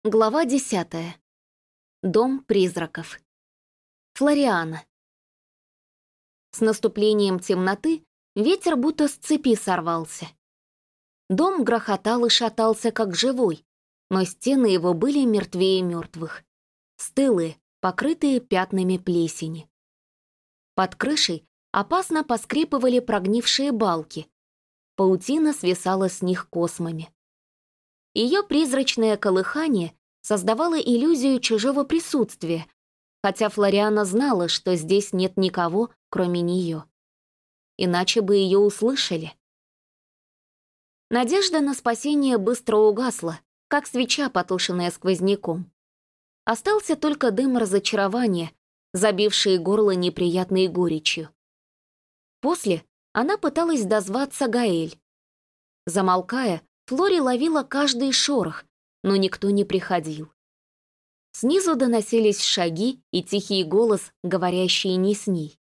Глава 10. Дом призраков. Флориана. С наступлением темноты ветер будто с цепи сорвался. Дом грохотал и шатался, как живой, но стены его были мертвее мертвых, стылые, покрытые пятнами плесени. Под крышей опасно поскрипывали прогнившие балки, паутина свисала с них космами. Ее призрачное колыхание создавало иллюзию чужого присутствия, хотя Флориана знала, что здесь нет никого, кроме нее. Иначе бы ее услышали. Надежда на спасение быстро угасла, как свеча, потушенная сквозняком. Остался только дым разочарования, забивший горло неприятной горечью. После она пыталась дозваться Гаэль. Замолкая, Флори ловила каждый шорох, но никто не приходил. Снизу доносились шаги и тихий голос, говорящий не с ней.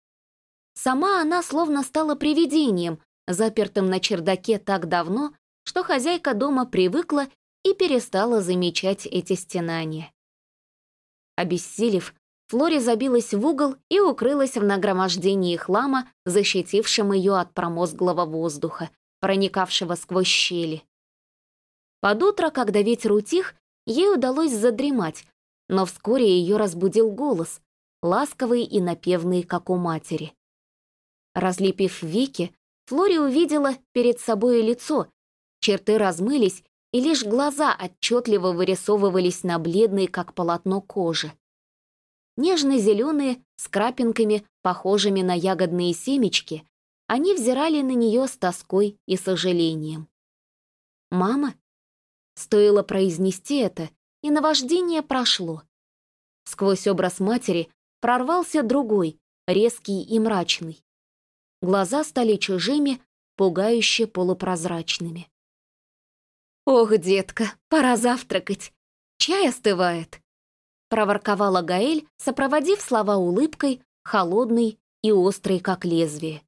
Сама она словно стала привидением, запертым на чердаке так давно, что хозяйка дома привыкла и перестала замечать эти стенания. Обессилев, Флори забилась в угол и укрылась в нагромождении хлама, защитившем ее от промозглого воздуха, проникавшего сквозь щели. Под утро, когда ветер утих, ей удалось задремать, но вскоре ее разбудил голос, ласковый и напевный, как у матери. Разлепив веки, Флори увидела перед собой лицо, черты размылись, и лишь глаза отчетливо вырисовывались на бледной, как полотно, кожи. Нежно-зеленые, с крапинками, похожими на ягодные семечки, они взирали на нее с тоской и сожалением. «Мама?» Стоило произнести это, и наваждение прошло. Сквозь образ матери прорвался другой, резкий и мрачный. Глаза стали чужими, пугающе полупрозрачными. «Ох, детка, пора завтракать. Чай остывает», — проворковала Гаэль, сопроводив слова улыбкой, холодной и острой, как лезвие.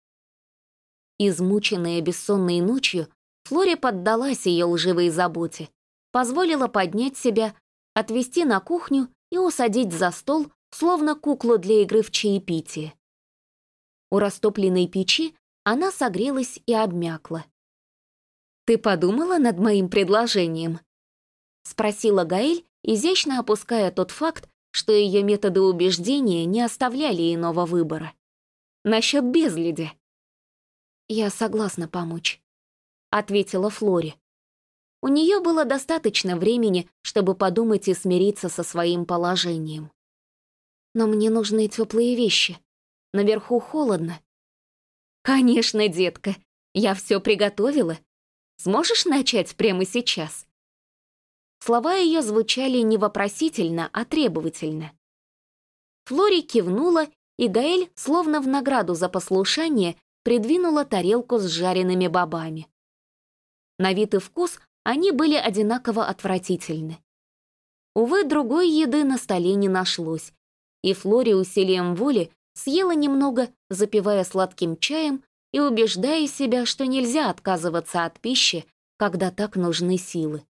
Измученная бессонной ночью, Флори поддалась ее лживой заботе, позволила поднять себя, отвезти на кухню и усадить за стол, словно куклу для игры в чаепитие. У растопленной печи она согрелась и обмякла. «Ты подумала над моим предложением?» — спросила Гаэль, изящно опуская тот факт, что ее методы убеждения не оставляли иного выбора. «Насчет безлюдя». «Я согласна помочь», — ответила Флори. У нее было достаточно времени, чтобы подумать и смириться со своим положением. «Но мне нужны теплые вещи. Наверху холодно». «Конечно, детка, я все приготовила. Сможешь начать прямо сейчас?» Слова ее звучали не вопросительно, а требовательно. Флори кивнула, и Гаэль, словно в награду за послушание, придвинула тарелку с жареными бобами. На вид и вкус они были одинаково отвратительны. Увы, другой еды на столе не нашлось, и Флори усилием воли съела немного, запивая сладким чаем и убеждая себя, что нельзя отказываться от пищи, когда так нужны силы.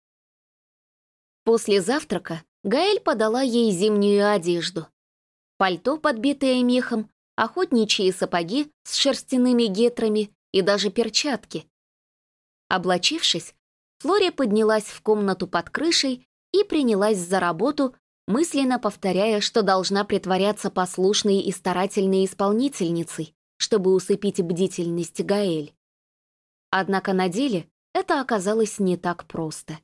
После завтрака Гаэль подала ей зимнюю одежду. Пальто, подбитое мехом, охотничьи сапоги с шерстяными гетрами и даже перчатки. Облачившись, Флори поднялась в комнату под крышей и принялась за работу, мысленно повторяя, что должна притворяться послушной и старательной исполнительницей, чтобы усыпить бдительность Гаэль. Однако на деле это оказалось не так просто.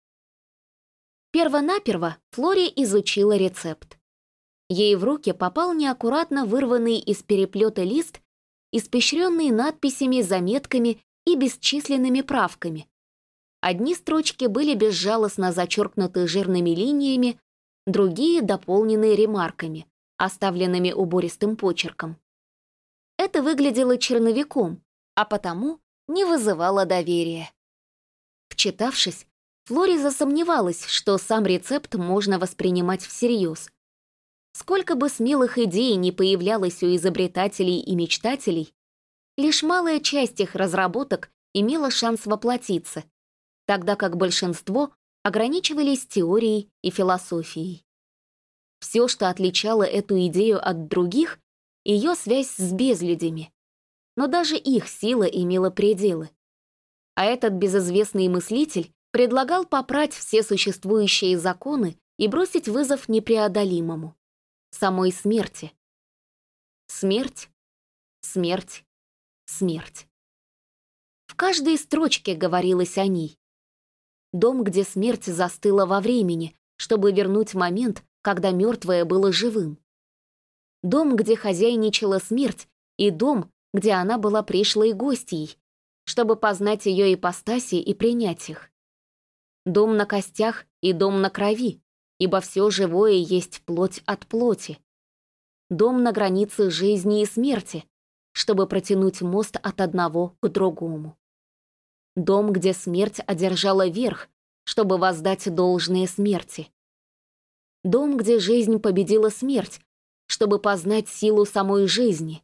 Первонаперво Флори изучила рецепт. Ей в руки попал неаккуратно вырванный из переплета лист, испещренный надписями, заметками и бесчисленными правками. Одни строчки были безжалостно зачеркнуты жирными линиями, другие дополнены ремарками, оставленными убористым почерком. Это выглядело черновиком, а потому не вызывало доверия. Вчитавшись, Флори засомневалась, что сам рецепт можно воспринимать всерьез. Сколько бы смелых идей ни появлялось у изобретателей и мечтателей, лишь малая часть их разработок имела шанс воплотиться, тогда как большинство ограничивались теорией и философией. Все, что отличало эту идею от других, ее связь с безлюдями. Но даже их сила имела пределы. А этот безызвестный мыслитель предлагал попрать все существующие законы и бросить вызов непреодолимому — самой смерти. Смерть, смерть, смерть. В каждой строчке говорилось о ней. Дом, где смерть застыла во времени, чтобы вернуть момент, когда мертвое было живым. Дом, где хозяйничала смерть, и дом, где она была пришлой гостьей, чтобы познать ее ипостаси и принять их. Дом на костях и дом на крови, ибо все живое есть плоть от плоти. Дом на границе жизни и смерти, чтобы протянуть мост от одного к другому. Дом, где смерть одержала верх, чтобы воздать должное смерти. Дом, где жизнь победила смерть, чтобы познать силу самой жизни.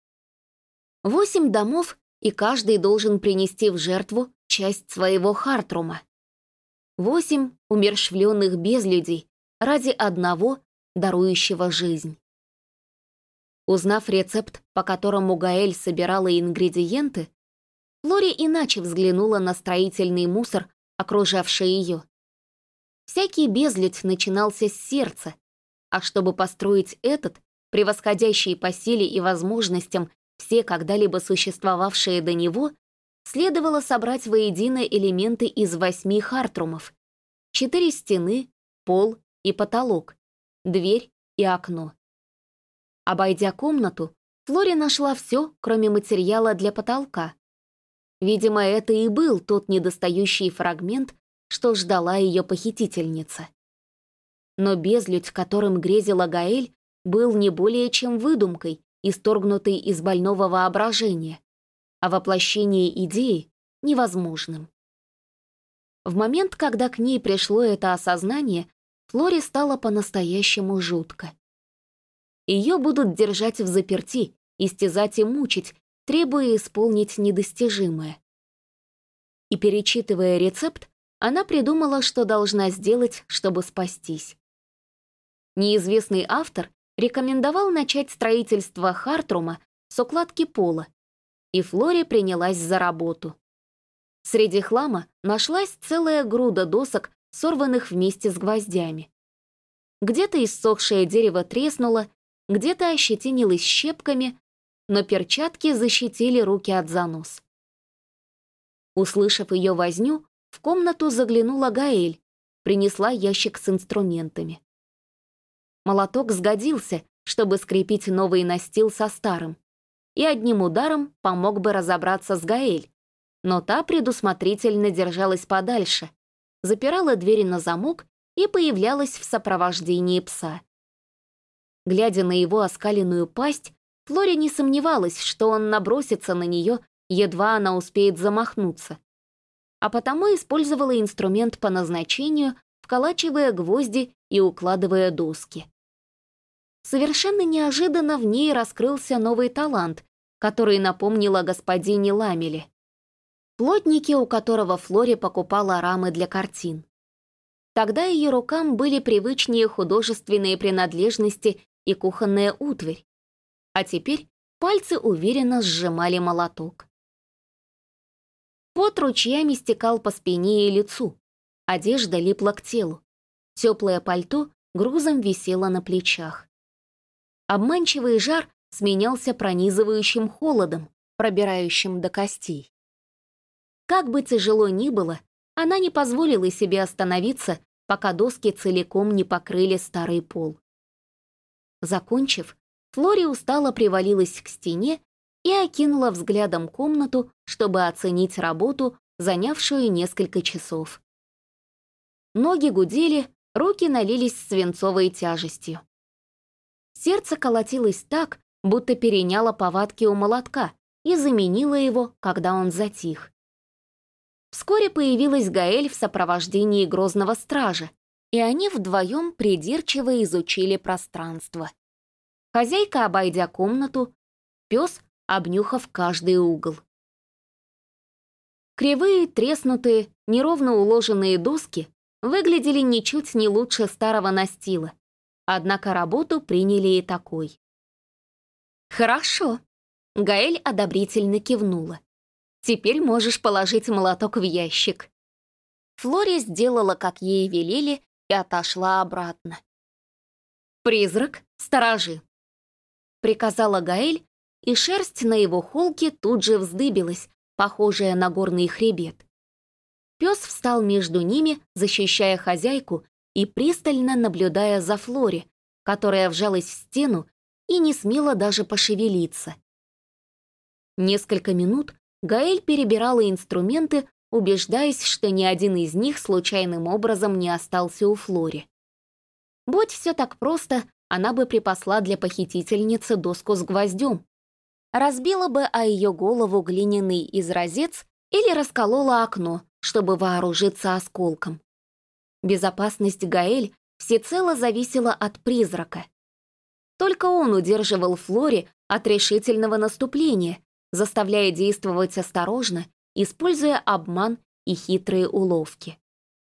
8 домов, и каждый должен принести в жертву часть своего Хартрума. 8 умерщвленных безлюдей ради одного, дарующего жизнь. Узнав рецепт, по которому Гаэль собирала ингредиенты, Флори иначе взглянула на строительный мусор, окружавший ее. Всякий безлюдь начинался с сердца, а чтобы построить этот, превосходящий по силе и возможностям все когда-либо существовавшие до него, следовало собрать воедино элементы из 8 хартрумов: 4 стены, пол и потолок, дверь и окно. Обойдя комнату, Флори нашла все, кроме материала для потолка. Видимо, это и был тот недостающий фрагмент, что ждала ее похитительница. Но безлюдь, которым грезила Гаэль, был не более чем выдумкой, исторгнутой из больного воображения, а воплощение идеи — невозможным. В момент, когда к ней пришло это осознание, Флоре стало по-настоящему жутко. Ее будут держать взаперти, истязать и мучить, требуя исполнить недостижимое. И, перечитывая рецепт, она придумала, что должна сделать, чтобы спастись. Неизвестный автор рекомендовал начать строительство Хартрума с укладки пола, и Флори принялась за работу. Среди хлама нашлась целая груда досок, сорванных вместе с гвоздями. Где-то иссохшее дерево треснуло, где-то ощетинилось щепками, но перчатки защитили руки от занос. Услышав ее возню, в комнату заглянула Гаэль, принесла ящик с инструментами. Молоток сгодился, чтобы скрепить новый настил со старым, и одним ударом помог бы разобраться с Гаэль, но та предусмотрительно держалась подальше, запирала двери на замок и появлялась в сопровождении пса. Глядя на его оскаленную пасть, Флори не сомневалась, что он набросится на нее, едва она успеет замахнуться, а потому использовала инструмент по назначению, вколачивая гвозди и укладывая доски. Совершенно неожиданно в ней раскрылся новый талант, который напомнил о господине Ламеле, плотнике, у которого Флори покупала рамы для картин. Тогда ее рукам были привычнее художественные принадлежности и кухонная утварь, а теперь пальцы уверенно сжимали молоток. Пот ручьями стекал по спине и лицу, одежда липла к телу, теплое пальто грузом висело на плечах. Обманчивый жар сменялся пронизывающим холодом, пробирающим до костей. Как бы тяжело ни было, она не позволила себе остановиться, пока доски целиком не покрыли старый пол. Закончив, Флори устало привалилась к стене и окинула взглядом комнату, чтобы оценить работу, занявшую несколько часов. Ноги гудели, руки налились свинцовой тяжестью. Сердце колотилось так, будто переняло повадки у молотка и заменило его, когда он затих. Вскоре появилась Гаэль в сопровождении грозного стража, и они вдвоем придирчиво изучили пространство. Хозяйка, обойдя комнату, пес, обнюхав каждый угол. Кривые, треснутые, неровно уложенные доски выглядели ничуть не лучше старого настила, однако работу приняли и такой. «Хорошо», — Гаэль одобрительно кивнула. «Теперь можешь положить молоток в ящик». Флори сделала, как ей велели, и отошла обратно. «Призрак, сторожи», — приказала Гаэль, и шерсть на его холке тут же вздыбилась, похожая на горный хребет. Пес встал между ними, защищая хозяйку и пристально наблюдая за Флори, которая вжалась в стену и не смела даже пошевелиться. Несколько минут Гаэль перебирала инструменты, убеждаясь, что ни один из них случайным образом не остался у Флори. Будь все так просто, она бы припасла для похитительницы доску с гвоздем, разбила бы о ее голову глиняный изразец или расколола окно, чтобы вооружиться осколком. Безопасность Гаэль всецело зависела от призрака. Только он удерживал Флори от решительного наступления, заставляя действовать осторожно, используя обман и хитрые уловки.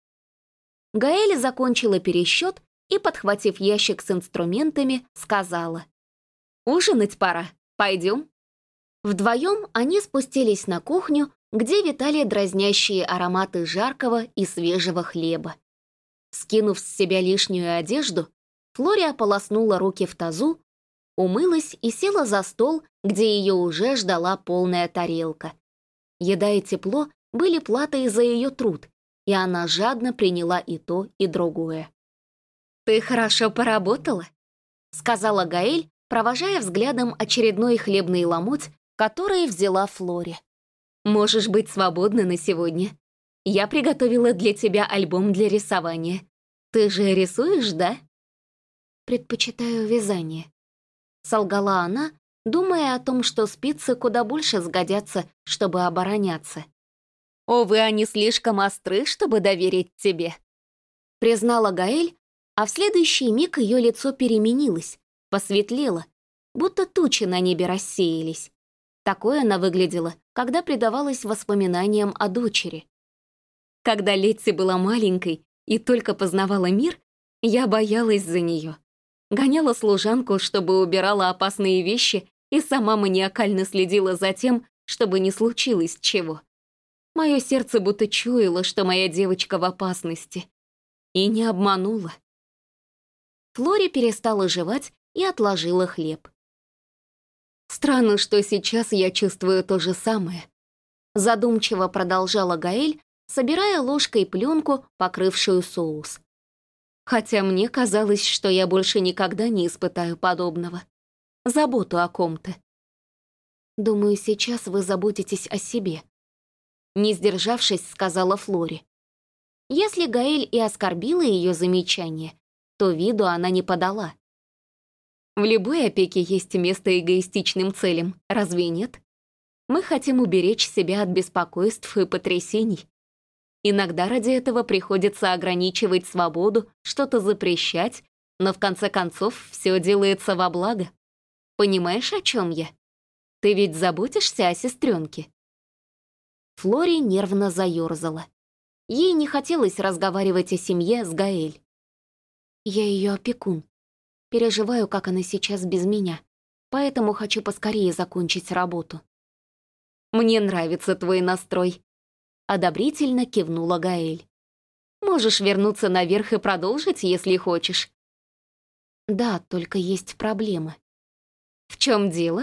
Гаэль закончила пересчет и, подхватив ящик с инструментами, сказала: «Ужинать пора, пойдем». Вдвоем они спустились на кухню, где витали дразнящие ароматы жаркого и свежего хлеба. Скинув с себя лишнюю одежду, Флори ополоснула руки в тазу, умылась и села за стол, где ее уже ждала полная тарелка. Еда и тепло были платой за ее труд, и она жадно приняла и то, и другое. «Ты хорошо поработала», — сказала Гаэль, провожая взглядом очередной хлебный ломоть, который взяла Флори. «Можешь быть свободна на сегодня. Я приготовила для тебя альбом для рисования. Ты же рисуешь, да?» «Предпочитаю вязание», — солгала она, думая о том, что спицы куда больше сгодятся, чтобы обороняться. «Увы, они слишком остры, чтобы доверить тебе», — признала Гаэль, а в следующий миг ее лицо переменилось, посветлело, будто тучи на небе рассеялись. Такой она выглядела, когда предавалась воспоминаниям о дочери. Когда Летти была маленькой и только познавала мир, я боялась за нее. Гоняла служанку, чтобы убирала опасные вещи, и сама маниакально следила за тем, чтобы не случилось чего. Мое сердце будто чуяло, что моя девочка в опасности. И не обманула. Флори перестала жевать и отложила хлеб. «Странно, что сейчас я чувствую то же самое», — задумчиво продолжала Гаэль, собирая ложкой пленку, покрывшую соус. «Хотя мне казалось, что я больше никогда не испытаю подобного. Заботу о ком-то». «Думаю, сейчас вы заботитесь о себе», — не сдержавшись, сказала Флори. Если Гаэль и оскорбила ее замечание, то виду она не подала. В любой опеке есть место эгоистичным целям, разве нет? Мы хотим уберечь себя от беспокойств и потрясений. Иногда ради этого приходится ограничивать свободу, что-то запрещать, но в конце концов все делается во благо. Понимаешь, о чем я? Ты ведь заботишься о сестренке?» Флори нервно заерзала. Ей не хотелось разговаривать о семье с Гаэль. «Я ее опекун. Переживаю, как она сейчас без меня, поэтому хочу поскорее закончить работу». «Мне нравится твой настрой», — одобрительно кивнула Гаэль. «Можешь вернуться наверх и продолжить, если хочешь». «Да, только есть проблема». «В чем дело?»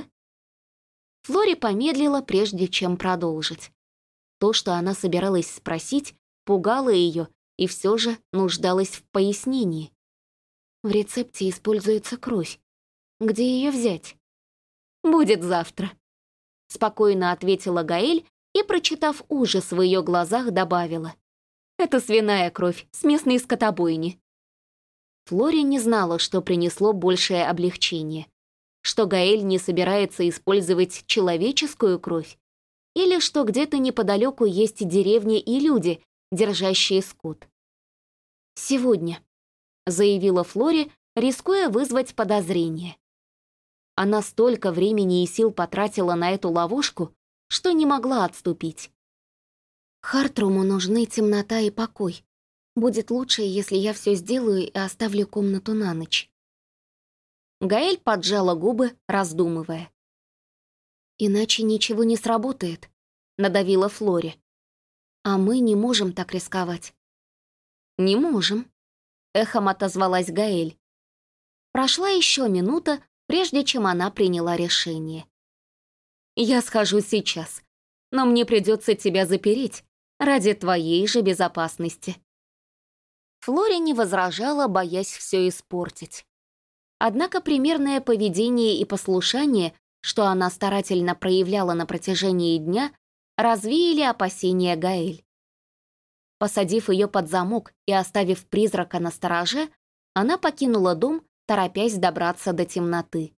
Флори помедлила, прежде чем продолжить. То, что она собиралась спросить, пугало ее и все же нуждалась в пояснении. В рецепте используется кровь. Где ее взять? «Будет завтра», — спокойно ответила Гаэль и, прочитав ужас в ее глазах, добавила. «Это свиная кровь с местной скотобойни». Флори не знала, что принесло большее облегчение. Что Гаэль не собирается использовать человеческую кровь, или что где-то неподалеку есть деревни и люди, держащие скот. «Сегодня», — заявила Флори, рискуя вызвать подозрение. Она столько времени и сил потратила на эту ловушку, что не могла отступить. «Хартруму нужны темнота и покой. Будет лучше, если я все сделаю и оставлю комнату на ночь. Гаэль поджала губы, раздумывая. «Иначе ничего не сработает», — надавила Флори. «А мы не можем так рисковать». «Не можем», — эхом отозвалась Гаэль. Прошла еще минута, прежде чем она приняла решение. «Я схожу сейчас, но мне придется тебя запереть ради твоей же безопасности». Флори не возражала, боясь все испортить. Однако примерное поведение и послушание, что она старательно проявляла на протяжении дня, развеяли опасения Гаэль. Посадив ее под замок и оставив призрака на стороже, она покинула дом, торопясь добраться до темноты.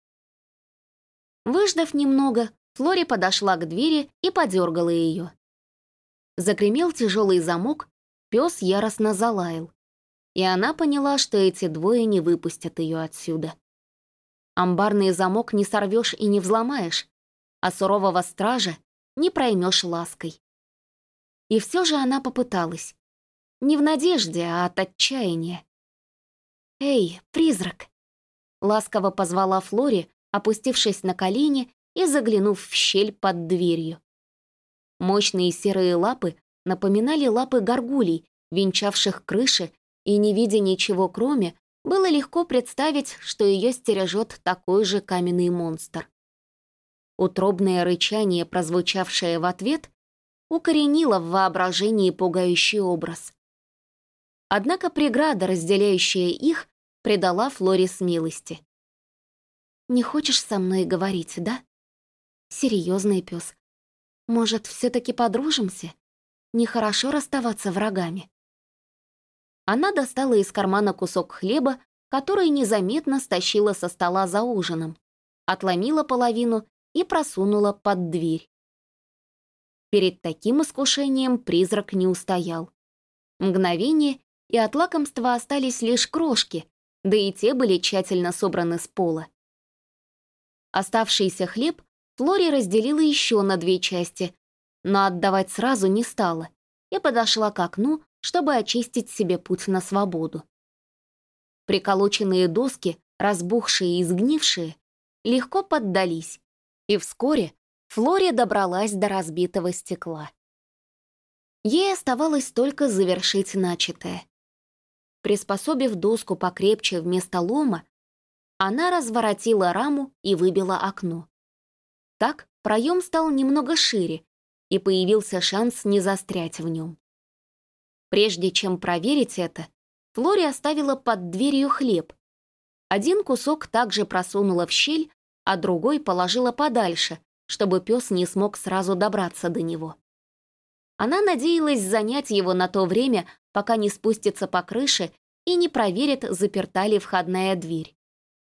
Выждав немного, Флори подошла к двери и подергала ее. Загремел тяжелый замок, пес яростно залаял, и она поняла, что эти двое не выпустят ее отсюда. Амбарный замок не сорвешь и не взломаешь, а сурового стража не проймешь лаской. И все же она попыталась. Не в надежде, а от отчаяния. «Эй, призрак!» Ласково позвала Флори, опустившись на колени и заглянув в щель под дверью. Мощные серые лапы напоминали лапы горгулей, венчавших крыши, и, не видя ничего кроме, было легко представить, что ее стережет такой же каменный монстр. Утробное рычание, прозвучавшее в ответ, укоренило в воображении пугающий образ. Однако преграда, разделяющая их, придала Флори смелости. «Не хочешь со мной говорить, да? Серьезный пес. Может, все-таки подружимся? Нехорошо расставаться врагами». Она достала из кармана кусок хлеба, который незаметно стащила со стола за ужином, отломила половину и просунула под дверь. Перед таким искушением призрак не устоял. Мгновение, и от лакомства остались лишь крошки, да и те были тщательно собраны с пола. Оставшийся хлеб Флори разделила еще на 2 части, но отдавать сразу не стала и подошла к окну, чтобы очистить себе путь на свободу. Приколоченные доски, разбухшие и сгнившие, легко поддались, и вскоре Флори добралась до разбитого стекла. Ей оставалось только завершить начатое. Приспособив доску покрепче вместо лома, она разворотила раму и выбила окно. Так проем стал немного шире, и появился шанс не застрять в нем. Прежде чем проверить это, Флори оставила под дверью хлеб. Один кусок также просунула в щель, а другой положила подальше, чтобы пес не смог сразу добраться до него. Она надеялась занять его на то время, пока не спустится по крыше и не проверит, заперта ли входная дверь.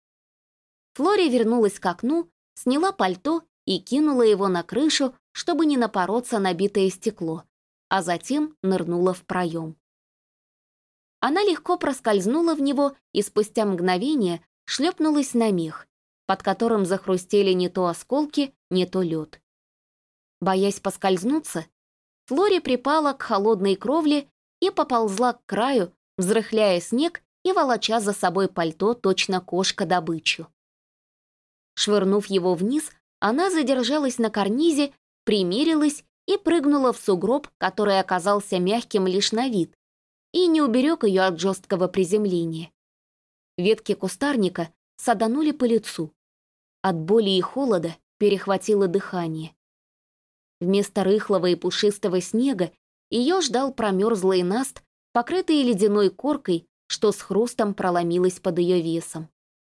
Флори вернулась к окну, сняла пальто и кинула его на крышу, чтобы не напороться на битое стекло, а затем нырнула в проем. Она легко проскользнула в него и спустя мгновение шлепнулась на мех, под которым захрустели не то осколки, не то лед. Боясь поскользнуться, Флори припала к холодной кровле и поползла к краю, взрыхляя снег и волоча за собой пальто точно кошка добычу. Швырнув его вниз, она задержалась на карнизе, примерилась и прыгнула в сугроб, который оказался мягким лишь на вид, и не уберег ее от жесткого приземления. Ветки кустарника саданули по лицу. От боли и холода перехватило дыхание. Вместо рыхлого и пушистого снега ее ждал промерзлый наст, покрытый ледяной коркой, что с хрустом проломилось под ее весом.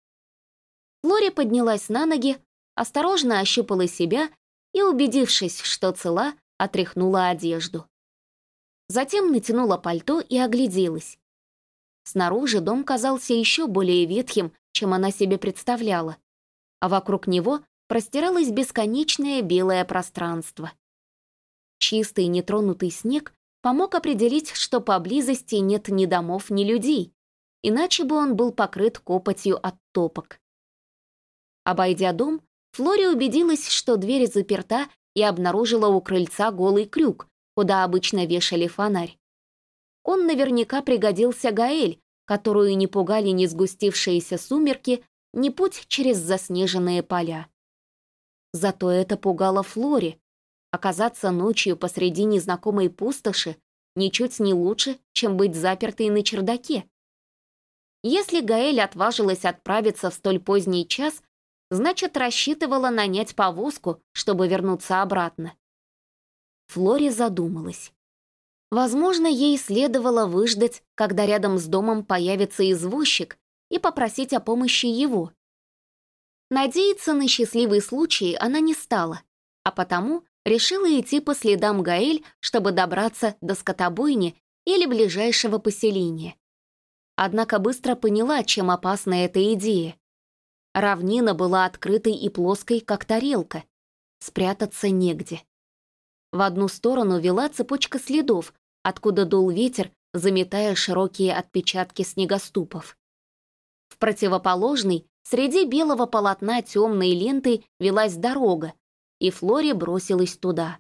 Флори поднялась на ноги, осторожно ощупала себя и, убедившись, что цела, отряхнула одежду. Затем натянула пальто и огляделась. Снаружи дом казался еще более ветхим, чем она себе представляла, а вокруг него простиралось бесконечное белое пространство. Чистый нетронутый снег помог определить, что поблизости нет ни домов, ни людей, иначе бы он был покрыт копотью от топок. Обойдя дом, Флори убедилась, что дверь заперта, и обнаружила у крыльца голый крюк, куда обычно вешали фонарь. он наверняка пригодился Гаэль, которую не пугали ни сгустившиеся сумерки, ни путь через заснеженные поля. Зато это пугало Флори. Оказаться ночью посреди незнакомой пустоши ничуть не лучше, чем быть запертой на чердаке. Если Гаэль отважилась отправиться в столь поздний час, значит, рассчитывала нанять повозку, чтобы вернуться обратно. Флори задумалась. Возможно, ей следовало выждать, когда рядом с домом появится извозчик, и попросить о помощи его. Надеяться на счастливый случай она не стала, а потому решила идти по следам Гаэль, чтобы добраться до скотобойни или ближайшего поселения. Однако быстро поняла, чем опасна эта идея. Равнина была открытой и плоской, как тарелка. Спрятаться негде. В одну сторону вела цепочка следов, откуда дул ветер, заметая широкие отпечатки снегоступов. В противоположной, среди белого полотна темной лентой, велась дорога, и Флори бросилась туда.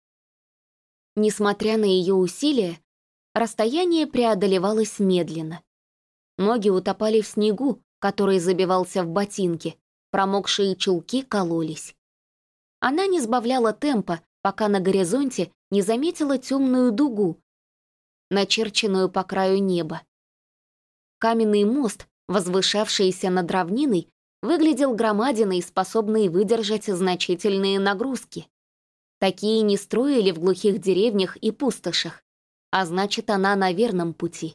Несмотря на ее усилия, расстояние преодолевалось медленно. Ноги утопали в снегу, который забивался в ботинки, промокшие чулки кололись. Она не сбавляла темпа, пока на горизонте не заметила темную дугу, начерченную по краю неба. Каменный мост, возвышавшийся над равниной, выглядел громадиной, способной выдержать значительные нагрузки. Такие не строили в глухих деревнях и пустошах, а значит, она на верном пути.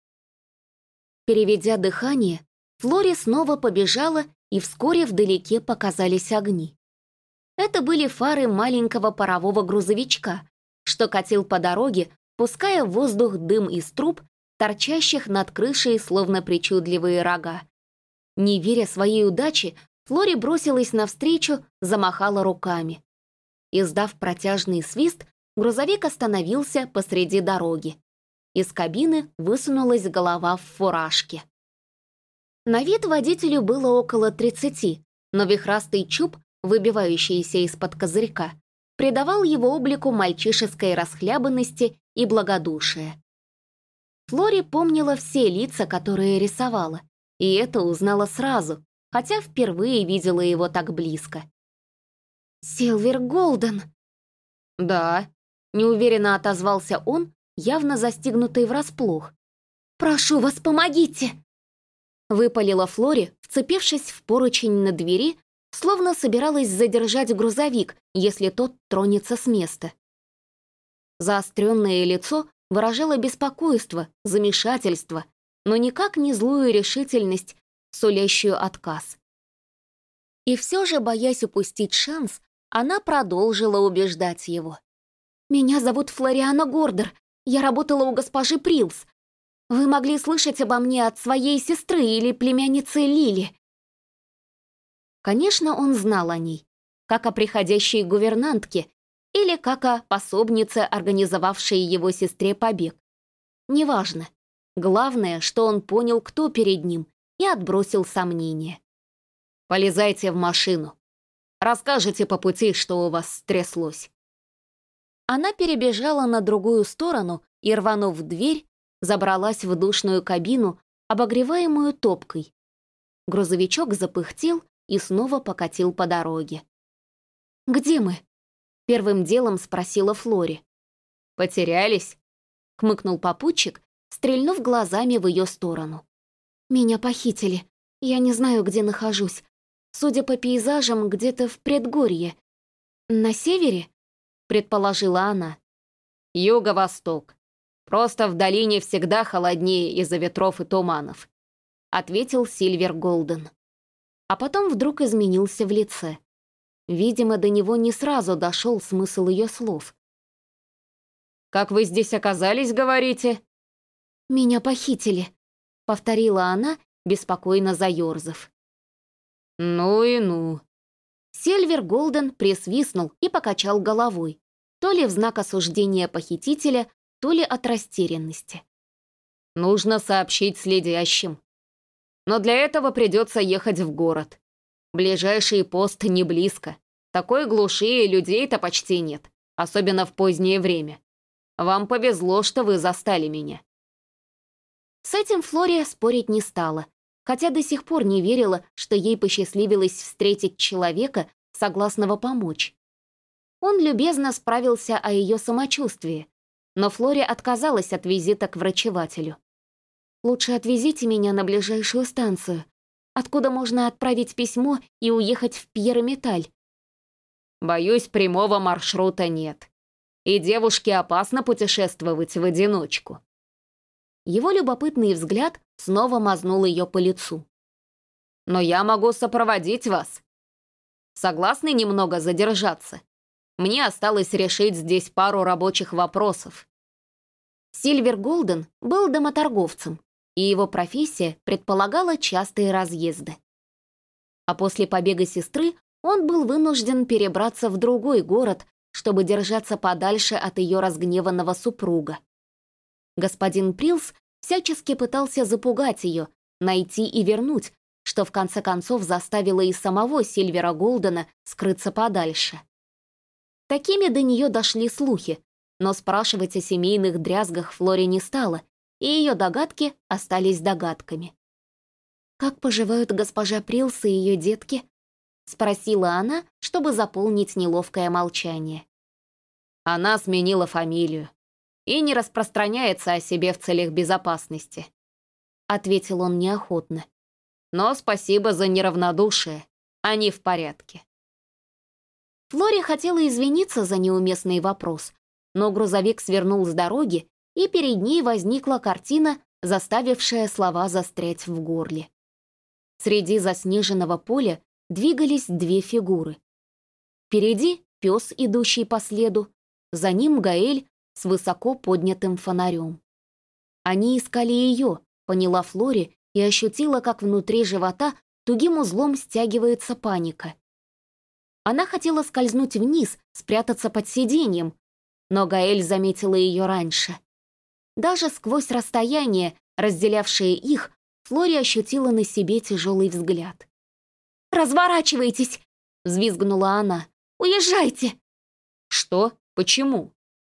Переведя дыхание, Флори снова побежала, и вскоре вдалеке показались огни. Это были фары маленького парового грузовичка, что катил по дороге, пуская в воздух дым из труб, торчащих над крышей, словно причудливые рога. Не веря своей удаче, Флори бросилась навстречу, замахала руками. Издав протяжный свист, грузовик остановился посреди дороги. Из кабины высунулась голова в фуражке. На вид водителю было около 30, но вихрастый чуб, выбивающийся из-под козырька, придавал его облику мальчишеской расхлябанности и благодушия. Флори помнила все лица, которые рисовала, и это узнала сразу, хотя впервые видела его так близко. «Силвер Голден!» «Да», — неуверенно отозвался он, явно застигнутый врасплох. «Прошу вас, помогите!» Выпалила Флори, вцепившись в поручень на двери, словно собиралась задержать грузовик, если тот тронется с места. Заостренное лицо выражало беспокойство, замешательство, но никак не злую решительность, сулящую отказ. И все же, боясь упустить шанс, она продолжила убеждать его. «Меня зовут Флориана Гордер, я работала у госпожи Прилс. Вы могли слышать обо мне от своей сестры или племянницы Лили». Конечно, он знал о ней, как о приходящей гувернантке или как о пособнице, организовавшей его сестре побег. Неважно. Главное, что он понял, кто перед ним, и отбросил сомнения. «Полезайте в машину. Расскажете по пути, что у вас стряслось». Она перебежала на другую сторону и, рванув дверь, забралась в душную кабину, обогреваемую топкой. Грузовичок запыхтел и снова покатил по дороге. «Где мы?» — первым делом спросила Флори. «Потерялись?» — хмыкнул попутчик, стрельнув глазами в ее сторону. «Меня похитили. Я не знаю, где нахожусь. Судя по пейзажам, где-то в предгорье. На севере?» — предположила она. «Юго-восток. Просто в долине всегда холоднее из-за ветров и туманов», — ответил Сильвер Голден. А потом вдруг изменился в лице. Видимо, до него не сразу дошел смысл ее слов. «Как вы здесь оказались, говорите?» «Меня похитили», — повторила она, беспокойно заерзав. «Ну и ну». Сильвер Голден присвистнул и покачал головой, то ли в знак осуждения похитителя, то ли от растерянности. «Нужно сообщить следящим. Но для этого придется ехать в город. Ближайший пост не близко. Такой глуши и людей-то почти нет, особенно в позднее время. Вам повезло, что вы застали меня. С этим Флори спорить не стала, хотя до сих пор не верила, что ей посчастливилось встретить человека, согласного помочь. Он любезно справился о ее самочувствии, но Флори отказалась от визита к врачевателю. «Лучше отвезите меня на ближайшую станцию, откуда можно отправить письмо и уехать в Пьерометаль». Боюсь, прямого маршрута нет. И девушке опасно путешествовать в одиночку. Его любопытный взгляд снова мазнул ее по лицу. Но я могу сопроводить вас. Согласны немного задержаться? Мне осталось решить здесь пару рабочих вопросов. Сильвер Голден был домоторговцем, и его профессия предполагала частые разъезды. А после побега сестры он был вынужден перебраться в другой город, чтобы держаться подальше от ее разгневанного супруга. Господин Прилс всячески пытался запугать ее, найти и вернуть, что в конце концов заставило и самого Сильвера Голдена скрыться подальше. Такими до нее дошли слухи, но спрашивать о семейных дрязгах Флори не стала, и ее догадки остались догадками. «Как поживают госпожа Прилс и ее детки?» — спросила она, чтобы заполнить неловкое молчание. Она сменила фамилию и не распространяется о себе в целях безопасности, ответил он неохотно. Но спасибо за неравнодушие, они в порядке. Флори хотела извиниться за неуместный вопрос, но грузовик свернул с дороги, и перед ней возникла картина, заставившая слова застрять в горле. Среди заснеженного поля двигались две фигуры. Впереди пес, идущий по следу, за ним Гаэль с высоко поднятым фонарем. Они искали ее, поняла Флори и ощутила, как внутри живота тугим узлом стягивается паника. Она хотела скользнуть вниз, спрятаться под сиденьем, но Гаэль заметила ее раньше. Даже сквозь расстояние, разделявшее их, Флори ощутила на себе тяжелый взгляд. «Разворачивайтесь!» — взвизгнула она. «Уезжайте!» «Что? Почему?»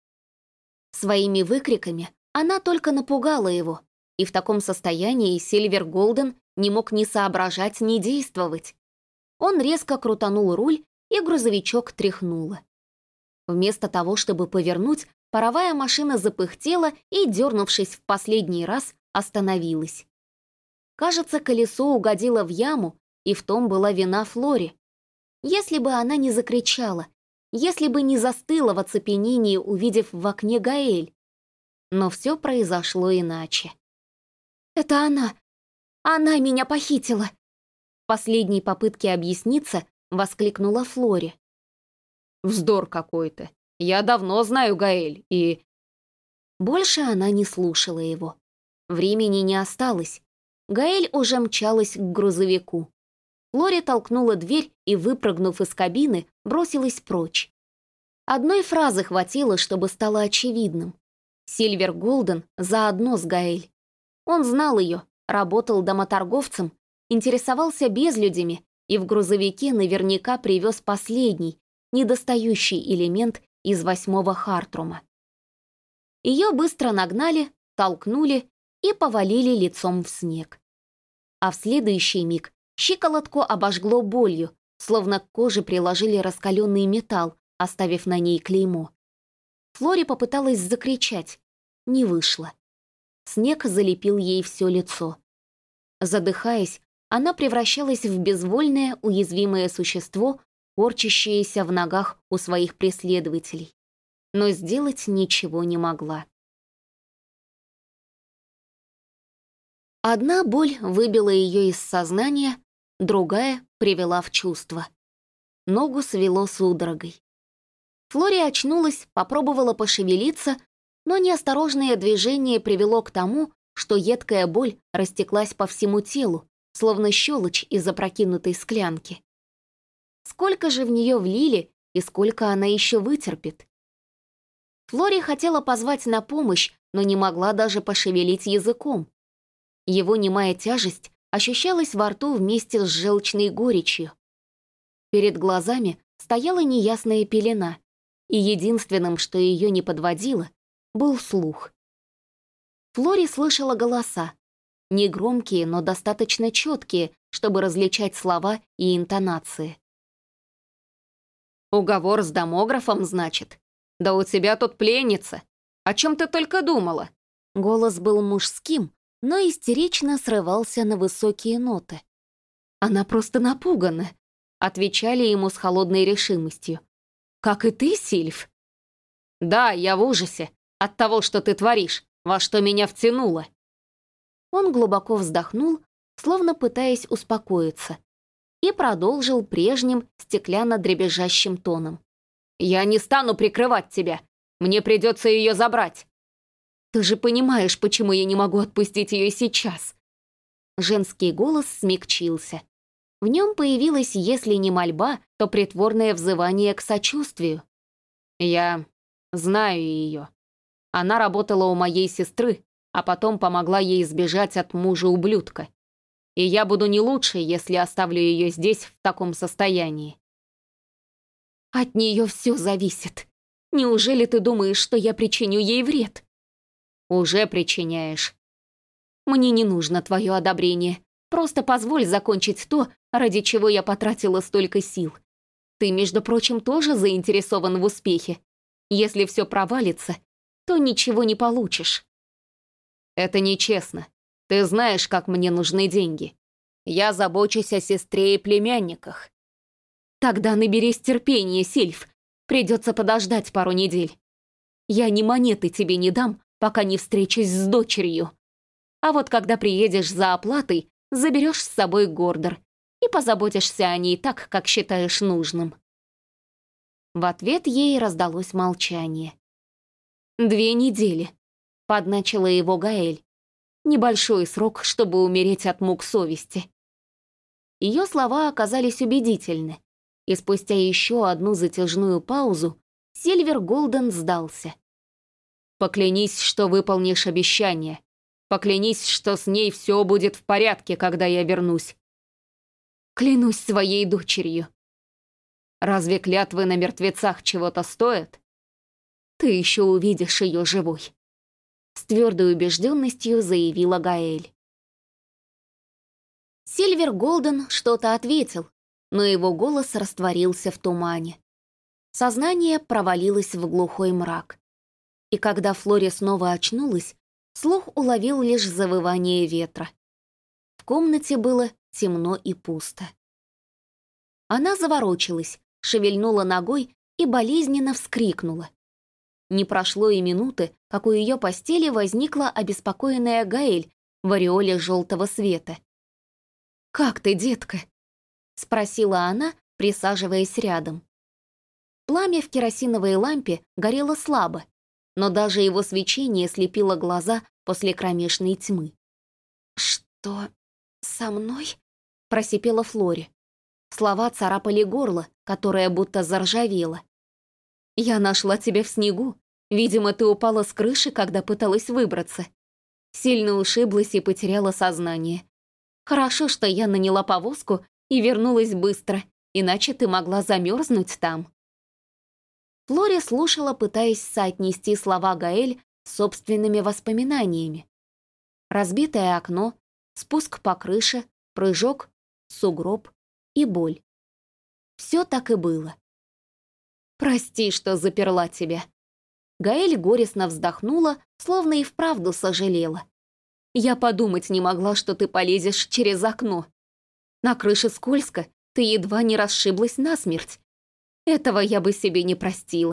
Своими выкриками она только напугала его, и в таком состоянии Сильвер Голден не мог ни соображать, ни действовать. Он резко крутанул руль, и грузовичок тряхнуло. Вместо того, чтобы повернуть, паровая машина запыхтела и, дернувшись в последний раз, остановилась. Кажется, колесо угодило в яму, и в том была вина Флори. Если бы она не закричала, если бы не застыла в оцепенении, увидев в окне Гаэль. Но все произошло иначе. «Это она! Она меня похитила!» В последней попытке объясниться воскликнула Флори. «Вздор какой-то. Я давно знаю Гаэль, и...» Больше она не слушала его. Времени не осталось. Гаэль уже мчалась к грузовику. Флори толкнула дверь и, выпрыгнув из кабины, бросилась прочь. Одной фразы хватило, чтобы стало очевидным. Сильвер Голден заодно с Гаэль. Он знал ее, работал домоторговцем, интересовался безлюдями и в грузовике наверняка привез последний, недостающий элемент из 8-го Хартрума. Ее быстро нагнали, толкнули и повалили лицом в снег. А в следующий миг щиколотку обожгло болью, словно к коже приложили раскаленный металл, оставив на ней клеймо. Флори попыталась закричать. Не вышло. Снег залепил ей все лицо. Задыхаясь, она превращалась в безвольное, уязвимое существо, корчащееся в ногах у своих преследователей. Но сделать ничего не могла. Одна боль выбила ее из сознания, другая привела в чувство. Ногу свело судорогой. Флори очнулась, попробовала пошевелиться, но неосторожное движение привело к тому, что едкая боль растеклась по всему телу, словно щелочь из опрокинутой склянки. Сколько же в нее влили и сколько она еще вытерпит? Флори хотела позвать на помощь, но не могла даже пошевелить языком. Его немая тяжесть ощущалась во рту вместе с желчной горечью. Перед глазами стояла неясная пелена, и единственным, что ее не подводило, был слух. Флори слышала голоса, негромкие, но достаточно четкие, чтобы различать слова и интонации. «Уговор с домографом, значит? Да у тебя тут пленница. О чем ты только думала?» Голос был мужским, но истерично срывался на высокие ноты. «Она просто напугана», — отвечали ему с холодной решимостью. «Как и ты, Сильф?» «Да, я в ужасе от того, что ты творишь, во что меня втянуло». Он глубоко вздохнул, словно пытаясь успокоиться, и продолжил прежним стеклянно-дребезжащим тоном. «Я не стану прикрывать тебя. Мне придется ее забрать». «Ты же понимаешь, почему я не могу отпустить ее сейчас?» Женский голос смягчился. В нем появилась, если не мольба, то притворное взывание к сочувствию. «Я знаю ее. Она работала у моей сестры, а потом помогла ей сбежать от мужа-ублюдка. И я буду не лучше, если оставлю ее здесь в таком состоянии». «От нее все зависит. Неужели ты думаешь, что я причиню ей вред?» «Уже причиняешь». «Мне не нужно твое одобрение. Просто позволь закончить то, ради чего я потратила столько сил. Ты, между прочим, тоже заинтересован в успехе. Если все провалится, то ничего не получишь». «Это нечестно. Ты знаешь, как мне нужны деньги. Я забочусь о сестре и племянниках». «Тогда наберись терпения, Сильф. Придется подождать пару недель. Я ни монеты тебе не дам, пока не встречусь с дочерью. А вот когда приедешь за оплатой, заберешь с собой Гордор и позаботишься о ней так, как считаешь нужным». В ответ ей раздалось молчание. 2 недели», — подначила его Гаэль. «Небольшой срок, чтобы умереть от мук совести». Ее слова оказались убедительны, и спустя еще одну затяжную паузу Сильвер Голден сдался. «Поклянись, что выполнишь обещание. Поклянись, что с ней все будет в порядке, когда я вернусь». «Клянусь своей дочерью». «Разве клятвы на мертвецах чего-то стоят?» «Ты еще увидишь ее живой», — с твердой убежденностью заявила Гаэль. Сильвер Голден что-то ответил, но его голос растворился в тумане. Сознание провалилось в глухой мрак. И когда Флори снова очнулась, слух уловил лишь завывание ветра. В комнате было темно и пусто. Она заворочилась, шевельнула ногой и болезненно вскрикнула. Не прошло и минуты, как у ее постели возникла обеспокоенная Гаэль в ореоле желтого света. «Как ты, детка?» — спросила она, присаживаясь рядом. Пламя в керосиновой лампе горело слабо, но даже его свечение слепило глаза после кромешной тьмы. «Что со мной?» — просипела Флори. Слова царапали горло, которое будто заржавело. «Я нашла тебя в снегу. Видимо, ты упала с крыши, когда пыталась выбраться. Сильно ушиблась и потеряла сознание. Хорошо, что я наняла повозку и вернулась быстро, иначе ты могла замерзнуть там». Флори слушала, пытаясь соотнести слова Гаэль с собственными воспоминаниями. Разбитое окно, спуск по крыше, прыжок, сугроб и боль. Все так и было. «Прости, что заперла тебя». Гаэль горестно вздохнула, словно и вправду сожалела. «Я подумать не могла, что ты полезешь через окно. На крыше скользко, ты едва не расшиблась насмерть. Этого я бы себе не простила».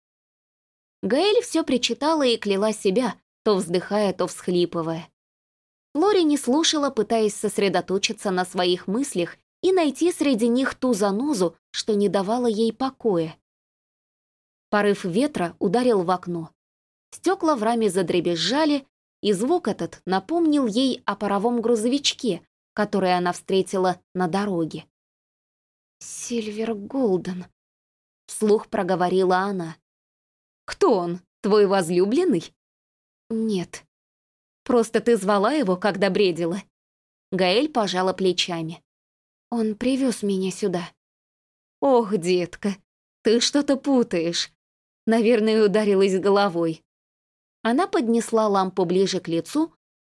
Гаэль все причитала и кляла себя, то вздыхая, то всхлипывая. Флори не слушала, пытаясь сосредоточиться на своих мыслях и найти среди них ту занозу, что не давала ей покоя. Порыв ветра ударил в окно. Стекла в раме задребезжали, и звук этот напомнил ей о паровом грузовичке, который она встретила на дороге. «Сильвер Голден», — вслух проговорила она. «Кто он? Твой возлюбленный?» «Нет. Просто ты звала его, когда бредила». Гаэль пожала плечами. «Он привез меня сюда». «Ох, детка, ты что-то путаешь. Наверное, ударилась головой». Она поднесла лампу ближе к лицу,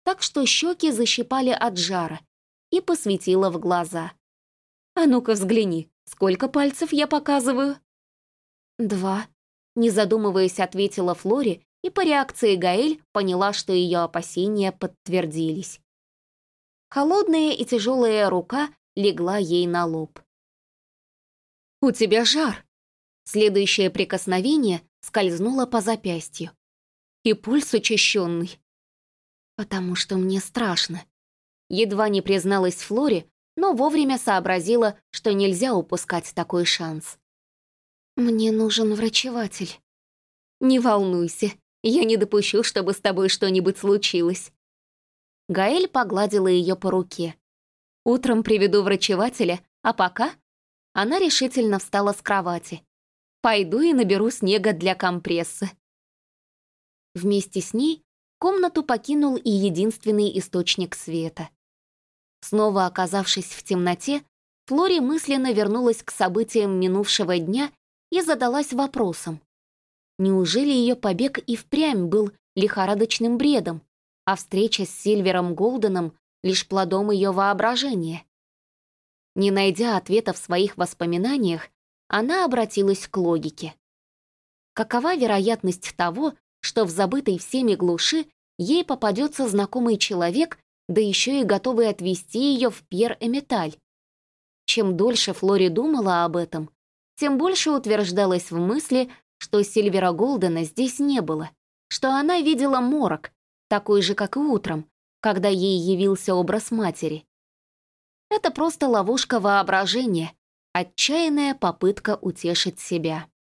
так что щеки защипали от жара, и посветила в глаза. «А ну-ка взгляни, сколько пальцев я показываю?» «2», — не задумываясь, ответила Флори, и по реакции Гаэль поняла, что ее опасения подтвердились. Холодная и тяжелая рука легла ей на лоб. «У тебя жар!» Следующее прикосновение скользнуло по запястью. И пульс учащенный. «Потому что мне страшно». Едва не призналась Флори, но вовремя сообразила, что нельзя упускать такой шанс. «Мне нужен врачеватель». «Не волнуйся, я не допущу, чтобы с тобой что-нибудь случилось». Гаэль погладила ее по руке. «Утром приведу врачевателя, а пока...» Она решительно встала с кровати. «Пойду и наберу снега для компресса». Вместе с ней комнату покинул и единственный источник света. Снова оказавшись в темноте, Флори мысленно вернулась к событиям минувшего дня и задалась вопросом. Неужели ее побег и впрямь был лихорадочным бредом, а встреча с Сильвером Голденом лишь плодом ее воображения? Не найдя ответа в своих воспоминаниях, она обратилась к логике. Какова вероятность того, что в забытой всеми глуши ей попадется знакомый человек, да еще и готовый отвезти ее в Пьер-Эмиталь? Чем дольше Флори думала об этом, тем больше утверждалась в мысли, что Сильвера Голдена здесь не было, что она видела морок, такой же, как и утром, когда ей явился образ матери. Это просто ловушка воображения, отчаянная попытка утешить себя.